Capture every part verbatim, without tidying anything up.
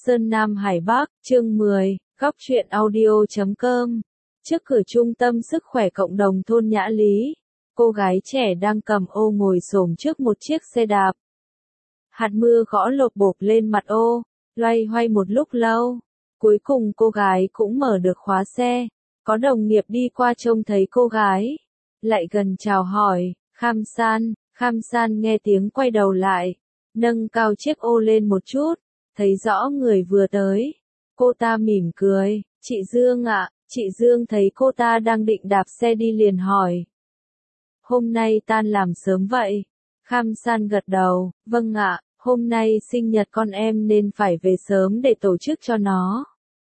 Sơn Nam Hải Bắc, chương mười, góc truyện audio chấm com. Trước cửa trung tâm sức khỏe cộng đồng thôn Nhã Lý, cô gái trẻ đang cầm ô ngồi xổm trước một chiếc xe đạp. Hạt mưa gõ lộp bộp lên mặt ô, loay hoay một lúc lâu. Cuối cùng cô gái cũng mở được khóa xe. Có đồng nghiệp đi qua trông thấy cô gái, lại gần chào hỏi, Kham San. Kham San nghe tiếng quay đầu lại, nâng cao chiếc ô lên một chút, thấy rõ người vừa tới. Cô ta mỉm cười, chị Dương ạ. Chị Dương thấy cô ta đang định đạp xe đi liền hỏi, hôm nay tan làm sớm vậy? Kham San gật đầu, vâng ạ, hôm nay sinh nhật con em nên phải về sớm để tổ chức cho nó.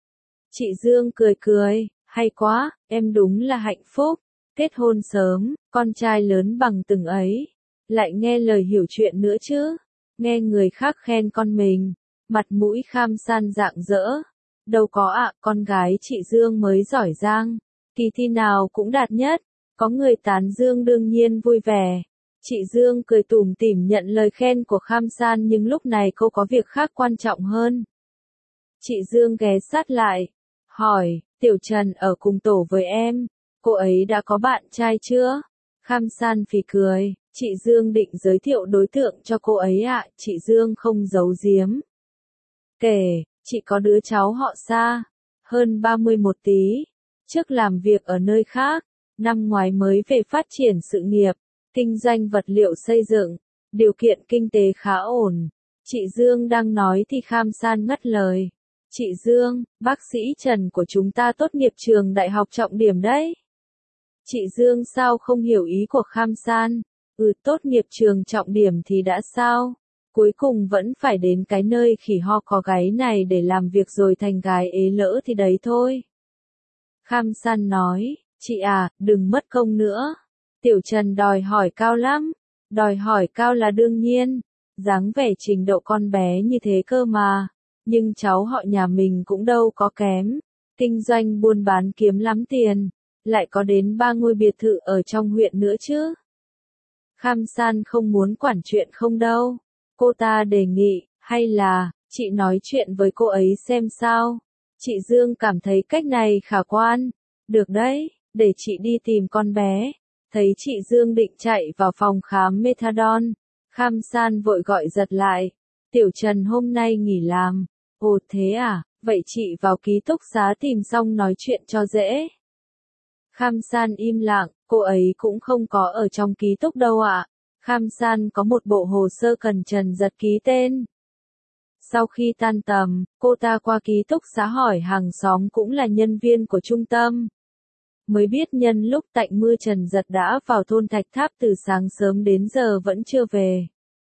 Chị Dương cười cười, hay quá, em đúng là hạnh phúc, kết hôn sớm, con trai lớn bằng từng ấy, lại nghe lời hiểu chuyện nữa chứ, nghe người khác khen con mình, mặt mũi Kham San rạng rỡ. Đâu có ạ, con gái chị Dương mới giỏi giang, kỳ thi nào cũng đạt nhất, có người tán dương đương nhiên vui vẻ. Chị Dương cười tủm tỉm nhận lời khen của Kham San, nhưng lúc này cô có việc khác quan trọng hơn. Chị Dương ghé sát lại, hỏi, Tiểu Trần ở cùng tổ với em, cô ấy đã có bạn trai chưa? Kham San phì cười, chị Dương định giới thiệu đối tượng cho cô ấy ạ, chị Dương không giấu giếm. Kể, chị có đứa cháu họ Sa, hơn ba mươi một tí, trước làm việc ở nơi khác, năm ngoái mới về phát triển sự nghiệp, kinh doanh vật liệu xây dựng, điều kiện kinh tế khá ổn. Chị Dương đang nói thì Kham San ngắt lời. Chị Dương, bác sĩ Trần của chúng ta tốt nghiệp trường đại học trọng điểm đấy. Chị Dương sao không hiểu ý của Kham San? Ừ, tốt nghiệp trường trọng điểm thì đã sao? Cuối cùng vẫn phải đến cái nơi khỉ ho có gáy này để làm việc rồi thành gái ế lỡ thì đấy thôi. Kham San nói, chị à, đừng mất công nữa. Tiểu Trần đòi hỏi cao lắm. Đòi hỏi cao là đương nhiên. Dáng vẻ trình độ con bé như thế cơ mà. Nhưng cháu họ nhà mình cũng đâu có kém. Kinh doanh buôn bán kiếm lắm tiền. Lại có đến ba ngôi biệt thự ở trong huyện nữa chứ. Kham San không muốn quản chuyện không đâu. Cô ta đề nghị, hay là, chị nói chuyện với cô ấy xem sao. Chị Dương cảm thấy cách này khả quan. Được đấy, để chị đi tìm con bé. Thấy chị Dương định chạy vào phòng khám methadone, Kham San vội gọi giật lại. Tiểu Trần hôm nay nghỉ làm. Ồ thế à, vậy chị vào ký túc xá tìm xong nói chuyện cho dễ. Kham San im lặng, cô ấy cũng không có ở trong ký túc đâu ạ. Kham San có một bộ hồ sơ cần Trần Giật ký tên. Sau khi tan tầm, cô ta qua ký túc xá hỏi hàng xóm cũng là nhân viên của trung tâm. Mới biết nhân lúc tạnh mưa Trần Giật đã vào thôn Thạch Tháp từ sáng sớm đến giờ vẫn chưa về.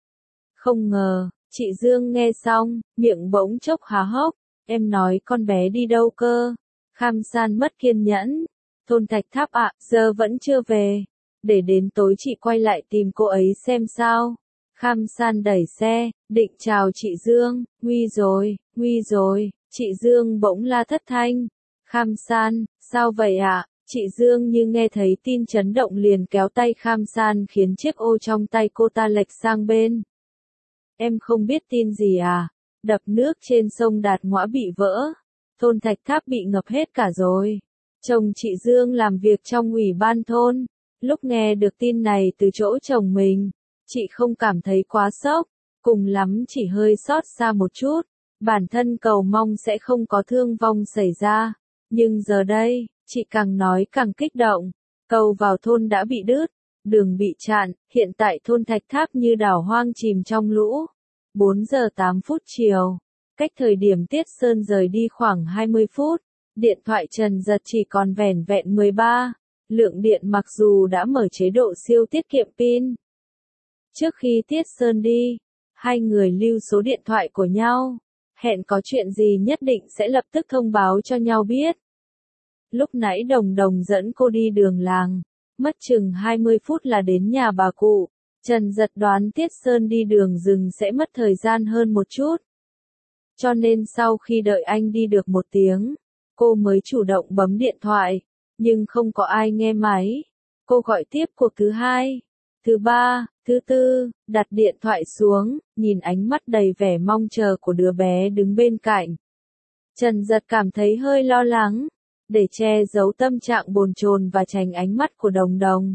Không ngờ, chị Dương nghe xong, miệng bỗng chốc há hốc, em nói con bé đi đâu cơ? Kham San mất kiên nhẫn. Thôn Thạch Tháp ạ, giờ vẫn chưa về. Để đến tối chị quay lại tìm cô ấy xem sao. Kham San đẩy xe, định chào chị Dương, nguy rồi, nguy rồi, chị Dương bỗng la thất thanh. Kham San, sao vậy ạ? Chị Dương như nghe thấy tin chấn động liền kéo tay Kham San khiến chiếc ô trong tay cô ta lệch sang bên. Em không biết tin gì à? Đập nước trên sông Đạt Ngoã bị vỡ. Thôn Thạch Tháp bị ngập hết cả rồi. Chồng chị Dương làm việc trong ủy ban thôn. Lúc nghe được tin này từ chỗ chồng mình, chị không cảm thấy quá sốc, cùng lắm chỉ hơi xót xa một chút. Bản thân cầu mong sẽ không có thương vong xảy ra. Nhưng giờ đây, chị càng nói càng kích động. Cầu vào thôn đã bị đứt, đường bị chặn, hiện tại thôn Thạch Tháp như đảo hoang chìm trong lũ. bốn giờ tám phút chiều, cách thời điểm Tiết Sơn rời đi khoảng hai mươi phút, điện thoại Trần Giật chỉ còn vẻn vẹn mười ba. Lượng điện mặc dù đã mở chế độ siêu tiết kiệm pin. Trước khi Tiết Sơn đi, hai người lưu số điện thoại của nhau, hẹn có chuyện gì nhất định sẽ lập tức thông báo cho nhau biết. Lúc nãy Đồng Đồng dẫn cô đi đường làng, mất chừng hai mươi phút là đến nhà bà cụ. Trần Giật đoán Tiết Sơn đi đường rừng sẽ mất thời gian hơn một chút. Cho nên sau khi đợi anh đi được một tiếng, cô mới chủ động bấm điện thoại. Nhưng không có ai nghe máy. Cô gọi tiếp cuộc thứ hai, thứ ba, Thứ tư, đặt điện thoại xuống, nhìn ánh mắt đầy vẻ mong chờ của đứa bé đứng bên cạnh. Trần Giật cảm thấy hơi lo lắng, để che giấu tâm trạng bồn chồn và tránh ánh mắt của Đồng Đồng.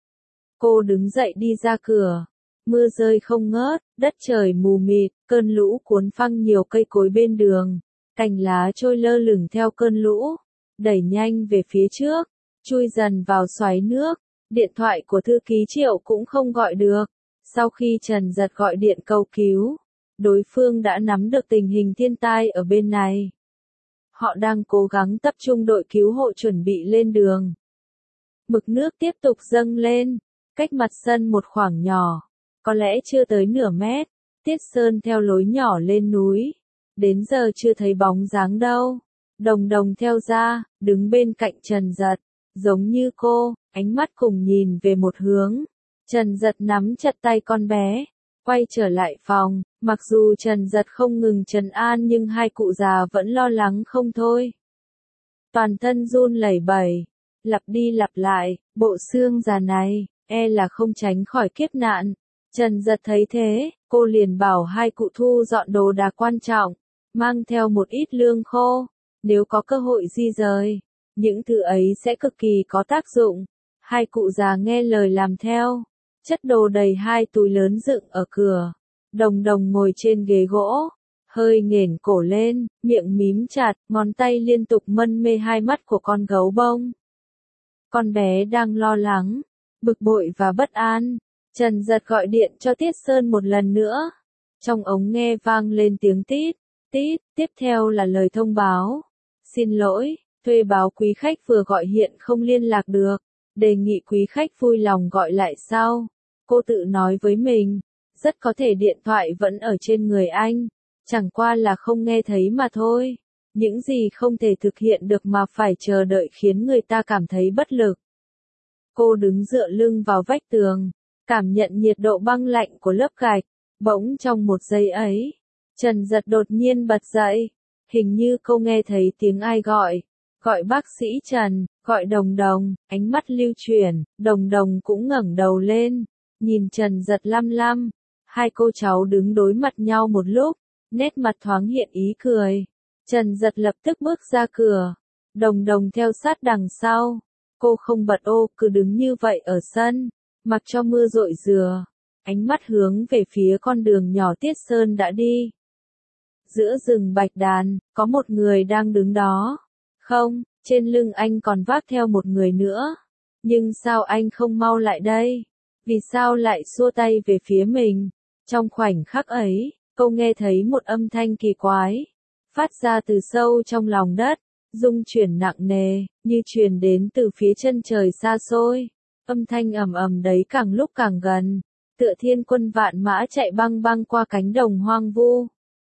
Cô đứng dậy đi ra cửa. Mưa rơi không ngớt, đất trời mù mịt, cơn lũ cuốn phăng nhiều cây cối bên đường. Cành lá trôi lơ lửng theo cơn lũ, đẩy nhanh về phía trước, chui dần vào xoáy nước. Điện thoại của thư ký Triệu cũng không gọi được. Sau khi Trần Giật gọi điện cầu cứu, đối phương đã nắm được tình hình thiên tai ở bên này. Họ đang cố gắng tập trung đội cứu hộ chuẩn bị lên đường. Mực nước tiếp tục dâng lên, cách mặt sân một khoảng nhỏ, có lẽ chưa tới nửa mét. Tiết Sơn theo lối nhỏ lên núi, đến giờ chưa thấy bóng dáng đâu. Đồng Đồng theo ra, đứng bên cạnh Trần Giật, giống như cô, ánh mắt cùng nhìn về một hướng. Trần Giật nắm chặt tay con bé, quay trở lại phòng, mặc dù Trần Giật không ngừng trấn an nhưng hai cụ già vẫn lo lắng không thôi. Toàn thân run lẩy bẩy, lặp đi lặp lại, bộ xương già này, e là không tránh khỏi kiếp nạn. Trần Giật thấy thế, cô liền bảo hai cụ thu dọn đồ đạc quan trọng, mang theo một ít lương khô, nếu có cơ hội di rời, những thứ ấy sẽ cực kỳ có tác dụng. Hai cụ già nghe lời làm theo, chất đồ đầy hai túi lớn dựng ở cửa. Đồng Đồng ngồi trên ghế gỗ, hơi nghển cổ lên, miệng mím chặt, ngón tay liên tục mân mê hai mắt của con gấu bông. Con bé đang lo lắng, bực bội và bất an. Trần Giật gọi điện cho Tiết Sơn một lần nữa. Trong ống nghe vang lên tiếng tít, tít, tiếp theo là lời thông báo. Xin lỗi, thuê báo quý khách vừa gọi hiện không liên lạc được. Đề nghị quý khách vui lòng gọi lại sau. Cô tự nói với mình, rất có thể điện thoại vẫn ở trên người anh, chẳng qua là không nghe thấy mà thôi. Những gì không thể thực hiện được mà phải chờ đợi khiến người ta cảm thấy bất lực. Cô đứng dựa lưng vào vách tường, cảm nhận nhiệt độ băng lạnh của lớp gạch. Bỗng trong một giây ấy, Trần Giật đột nhiên bật dậy. Hình như cô nghe thấy tiếng ai gọi. Gọi bác sĩ Trần, gọi Đồng Đồng, ánh mắt lưu chuyển, Đồng Đồng cũng ngẩng đầu lên, nhìn Trần Giật lăm lăm. Hai cô cháu đứng đối mặt nhau một lúc, nét mặt thoáng hiện ý cười. Trần Giật lập tức bước ra cửa, Đồng Đồng theo sát đằng sau. Cô không bật ô, cứ đứng như vậy ở sân, mặc cho mưa rội rửa, ánh mắt hướng về phía con đường nhỏ Tiết Sơn đã đi. Giữa rừng bạch đàn, có một người đang đứng đó. Không, trên lưng anh còn vác theo một người nữa. Nhưng sao anh không mau lại đây? Vì sao lại xua tay về phía mình? Trong khoảnh khắc ấy, cô nghe thấy một âm thanh kỳ quái, phát ra từ sâu trong lòng đất, rung chuyển nặng nề, như truyền đến từ phía chân trời xa xôi. Âm thanh ầm ầm đấy càng lúc càng gần, tựa thiên quân vạn mã chạy băng băng qua cánh đồng hoang vu.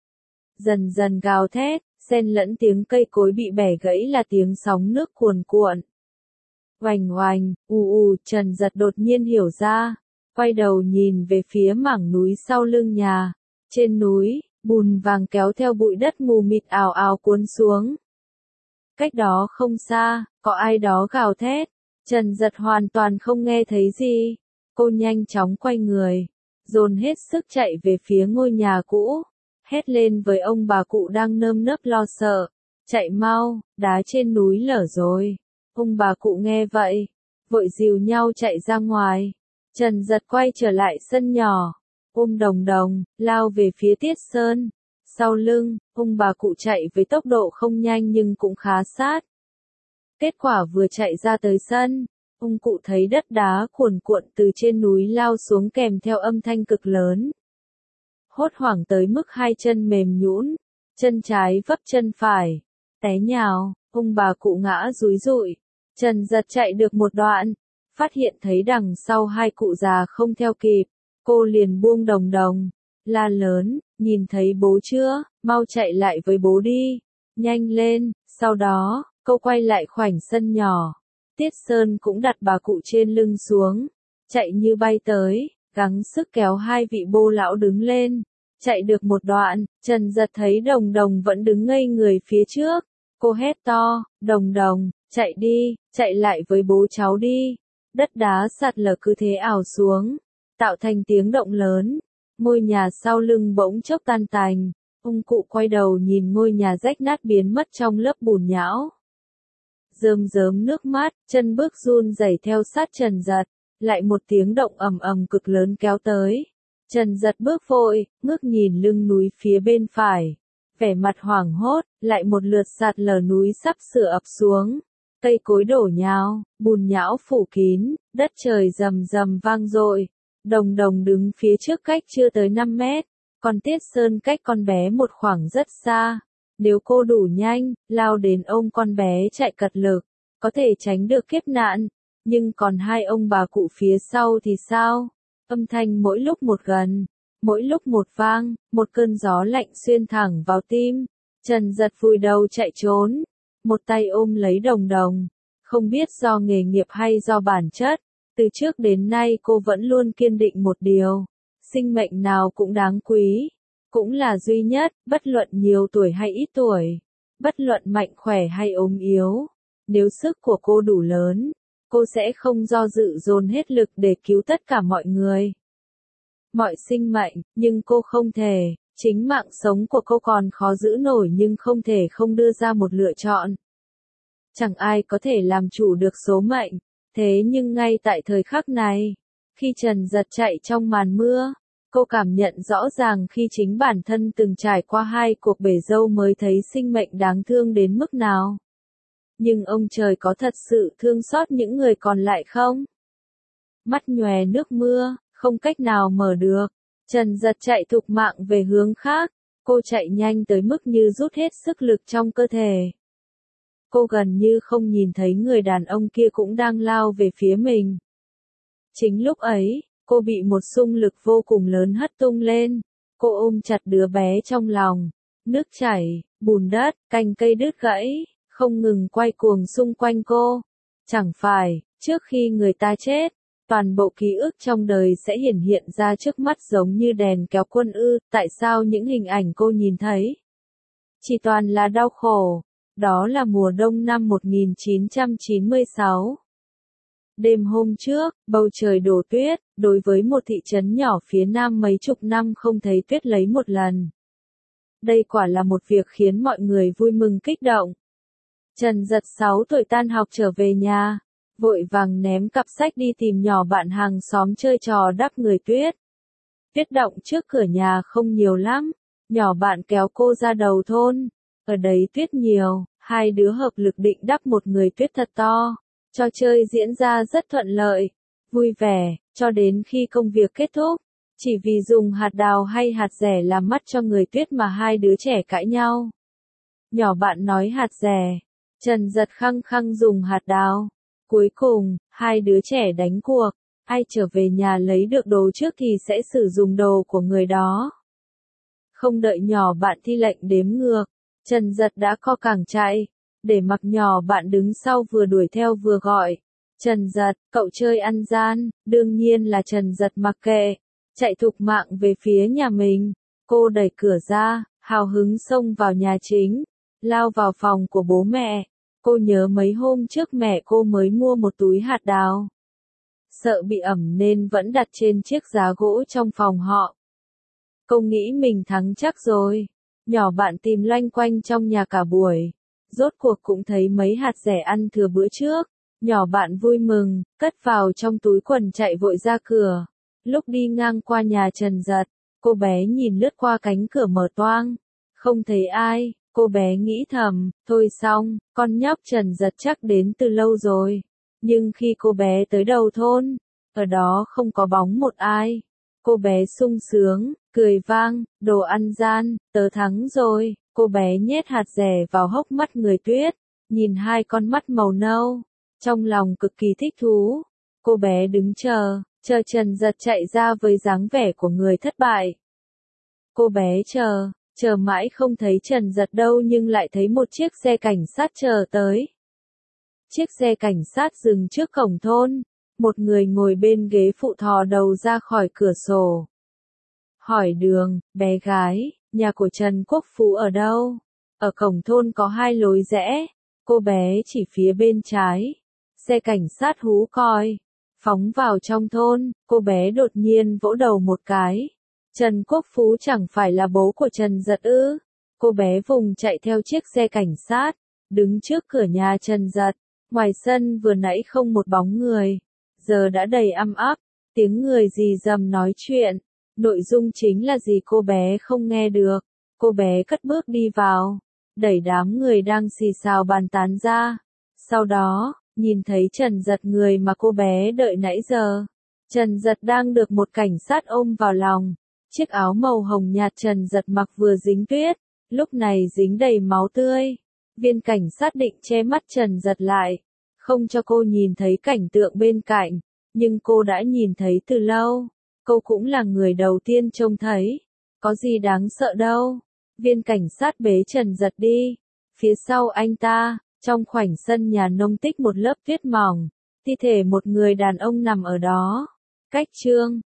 Dần dần gào thét, xen lẫn tiếng cây cối bị bẻ gãy là tiếng sóng nước cuồn cuộn. Oành oành, ù ù, Trần Giật đột nhiên hiểu ra, quay đầu nhìn về phía mảng núi sau lưng nhà. Trên núi, bùn vàng kéo theo bụi đất mù mịt ào ào cuốn xuống. Cách đó không xa, có ai đó gào thét. Trần Giật hoàn toàn không nghe thấy gì. Cô nhanh chóng quay người, dồn hết sức chạy về phía ngôi nhà cũ, hét lên với ông bà cụ đang nơm nớp lo sợ. Chạy mau, đá trên núi lở rồi. Ông bà cụ nghe vậy, vội dìu nhau chạy ra ngoài. Trần Giật quay trở lại sân nhỏ, ôm Đồng Đồng, lao về phía Tiết Sơn. Sau lưng, ông bà cụ chạy với tốc độ không nhanh nhưng cũng khá sát. Kết quả vừa chạy ra tới sân, ông cụ thấy đất đá cuồn cuộn từ trên núi lao xuống kèm theo âm thanh cực lớn. Hốt hoảng tới mức hai chân mềm nhũn, chân trái vấp chân phải, té nhào, ông bà cụ ngã rúi rụi. Trần Giật chạy được một đoạn, phát hiện thấy đằng sau hai cụ già không theo kịp, cô liền buông Đồng Đồng, la lớn, nhìn thấy bố chưa, mau chạy lại với bố đi, nhanh lên. Sau đó, cô quay lại khoảnh sân nhỏ, Tiết Sơn cũng đặt bà cụ trên lưng xuống, chạy như bay tới, gắng sức kéo hai vị bô lão đứng lên. Chạy được một đoạn, Trần Giật thấy Đồng Đồng vẫn đứng ngây người phía trước. Cô hét to, Đồng Đồng, chạy đi, chạy lại với bố cháu đi. Đất đá sạt lở cứ thế ảo xuống. tạo thành tiếng động lớn. Ngôi nhà sau lưng bỗng chốc tan tành, ông cụ quay đầu nhìn ngôi nhà rách nát biến mất trong lớp bùn nhão. Rơm rớm nước mắt, chân bước run rẩy theo sát Trần Dật, lại một tiếng động ầm ầm cực lớn kéo tới. Trần Dật bước vội, ngước nhìn lưng núi phía bên phải, vẻ mặt hoảng hốt, lại một lượt sạt lở núi sắp sửa ập xuống. Cây cối đổ nhào, bùn nhão phủ kín, đất trời rầm rầm vang dội. Đồng Đồng đứng phía trước cách chưa tới năm mét, còn Tiết Sơn cách con bé một khoảng rất xa. Nếu cô đủ nhanh, lao đến ôm con bé chạy cật lực, có thể tránh được kiếp nạn. Nhưng còn hai ông bà cụ phía sau thì sao? Âm thanh mỗi lúc một gần, mỗi lúc một vang, một cơn gió lạnh xuyên thẳng vào tim. Trần Dật vùi đầu chạy trốn, một tay ôm lấy Đồng Đồng. Không biết do nghề nghiệp hay do bản chất, từ trước đến nay cô vẫn luôn kiên định một điều. Sinh mệnh nào cũng đáng quý, cũng là duy nhất, bất luận nhiều tuổi hay ít tuổi, bất luận mạnh khỏe hay ốm yếu. Nếu sức của cô đủ lớn, cô sẽ không do dự dồn hết lực để cứu tất cả mọi người, mọi sinh mệnh, nhưng cô không thể. Chính mạng sống của cô còn khó giữ nổi nhưng không thể không đưa ra một lựa chọn. Chẳng ai có thể làm chủ được số mệnh, thế nhưng ngay tại thời khắc này, khi Trần Dật chạy trong màn mưa, cô cảm nhận rõ ràng khi chính bản thân từng trải qua hai cuộc bể dâu mới thấy sinh mệnh đáng thương đến mức nào. Nhưng ông trời có thật sự thương xót những người còn lại không? Mắt nhòe nước mưa, không cách nào mở được. Trần Dật chạy thục mạng về hướng khác, cô chạy nhanh tới mức như rút hết sức lực trong cơ thể. Cô gần như không nhìn thấy người đàn ông kia cũng đang lao về phía mình. Chính lúc ấy, cô bị một xung lực vô cùng lớn hất tung lên. Cô ôm chặt đứa bé trong lòng. Nước chảy, bùn đất, cành cây đứt gãy, không ngừng quay cuồng xung quanh cô. Chẳng phải, trước khi người ta chết, toàn bộ ký ức trong đời sẽ hiển hiện ra trước mắt giống như đèn kéo quân ư, tại sao những hình ảnh cô nhìn thấy chỉ toàn là đau khổ. Đó là mùa đông năm một nghìn chín trăm chín mươi sáu. Đêm hôm trước, bầu trời đổ tuyết, đối với một thị trấn nhỏ phía nam mấy chục năm không thấy tuyết lấy một lần. Đây quả là một việc khiến mọi người vui mừng kích động. Trần Dật sáu tuổi tan học trở về nhà, vội vàng ném cặp sách đi tìm nhỏ bạn hàng xóm chơi trò đắp người tuyết. Tuyết động trước cửa nhà không nhiều lắm, nhỏ bạn kéo cô ra đầu thôn. Ở đấy tuyết nhiều, hai đứa hợp lực định đắp một người tuyết thật to. Trò chơi diễn ra rất thuận lợi, vui vẻ, cho đến khi công việc kết thúc. Chỉ vì dùng hạt đào hay hạt dẻ làm mắt cho người tuyết mà hai đứa trẻ cãi nhau. Nhỏ bạn nói hạt dẻ, Trần Dật khăng khăng dùng hạt đào. Cuối cùng, hai đứa trẻ đánh cuộc, ai trở về nhà lấy được đồ trước thì sẽ sử dụng đồ của người đó. Không đợi nhỏ bạn thi lệnh đếm ngược, Trần Dật đã co cẳng chạy, để mặc nhỏ bạn đứng sau vừa đuổi theo vừa gọi. Trần Dật, cậu chơi ăn gian, đương nhiên là Trần Dật mặc kệ, chạy thục mạng về phía nhà mình. Cô đẩy cửa ra, hào hứng xông vào nhà chính, lao vào phòng của bố mẹ. Cô nhớ mấy hôm trước mẹ cô mới mua một túi hạt đào. Sợ bị ẩm nên vẫn đặt trên chiếc giá gỗ trong phòng họ. Cô nghĩ mình thắng chắc rồi. Nhỏ bạn tìm loanh quanh trong nhà cả buổi. Rốt cuộc cũng thấy mấy hạt dẻ ăn thừa bữa trước. Nhỏ bạn vui mừng, cất vào trong túi quần chạy vội ra cửa. Lúc đi ngang qua nhà Trần Dật, cô bé nhìn lướt qua cánh cửa mở toang. Không thấy ai, cô bé nghĩ thầm, thôi xong, con nhóc Trần Dật chắc đến từ lâu rồi. Nhưng khi cô bé tới đầu thôn, ở đó không có bóng một ai. Cô bé sung sướng, cười vang, đồ ăn gian, tớ thắng rồi. Cô bé nhét hạt dẻ vào hốc mắt người tuyết, nhìn hai con mắt màu nâu, trong lòng cực kỳ thích thú. Cô bé đứng chờ, chờ Trần Dật chạy ra với dáng vẻ của người thất bại. Cô bé chờ, chờ mãi không thấy Trần Dật đâu nhưng lại thấy một chiếc xe cảnh sát chờ tới. Chiếc xe cảnh sát dừng trước cổng thôn, một người ngồi bên ghế phụ thò đầu ra khỏi cửa sổ. Hỏi đường, bé gái, nhà của Trần Quốc Phú ở đâu? Ở cổng thôn có hai lối rẽ, cô bé chỉ phía bên trái. Xe cảnh sát hú còi, phóng vào trong thôn, cô bé đột nhiên vỗ đầu một cái. Trần Quốc Phú chẳng phải là bố của Trần Giật ư? Cô bé vùng chạy theo chiếc xe cảnh sát, đứng trước cửa nhà Trần Giật. Ngoài sân vừa nãy không một bóng người, giờ đã đầy âm áp, tiếng người rì rầm nói chuyện. Nội dung chính là gì cô bé không nghe được. Cô bé cất bước đi vào, đẩy đám người đang xì xào bàn tán ra. Sau đó, nhìn thấy Trần Giật, người mà cô bé đợi nãy giờ. Trần Giật đang được một cảnh sát ôm vào lòng. Chiếc áo màu hồng nhạt Trần Giật mặc vừa dính tuyết, lúc này dính đầy máu tươi. Viên cảnh sát định che mắt Trần Giật lại, không cho cô nhìn thấy cảnh tượng bên cạnh, nhưng cô đã nhìn thấy từ lâu. Cô cũng là người đầu tiên trông thấy. Có gì đáng sợ đâu. Viên cảnh sát bế Trần Giật đi. Phía sau anh ta, trong khoảnh sân nhà nông tích một lớp tuyết mỏng, thi thể một người đàn ông nằm ở đó. Cách chương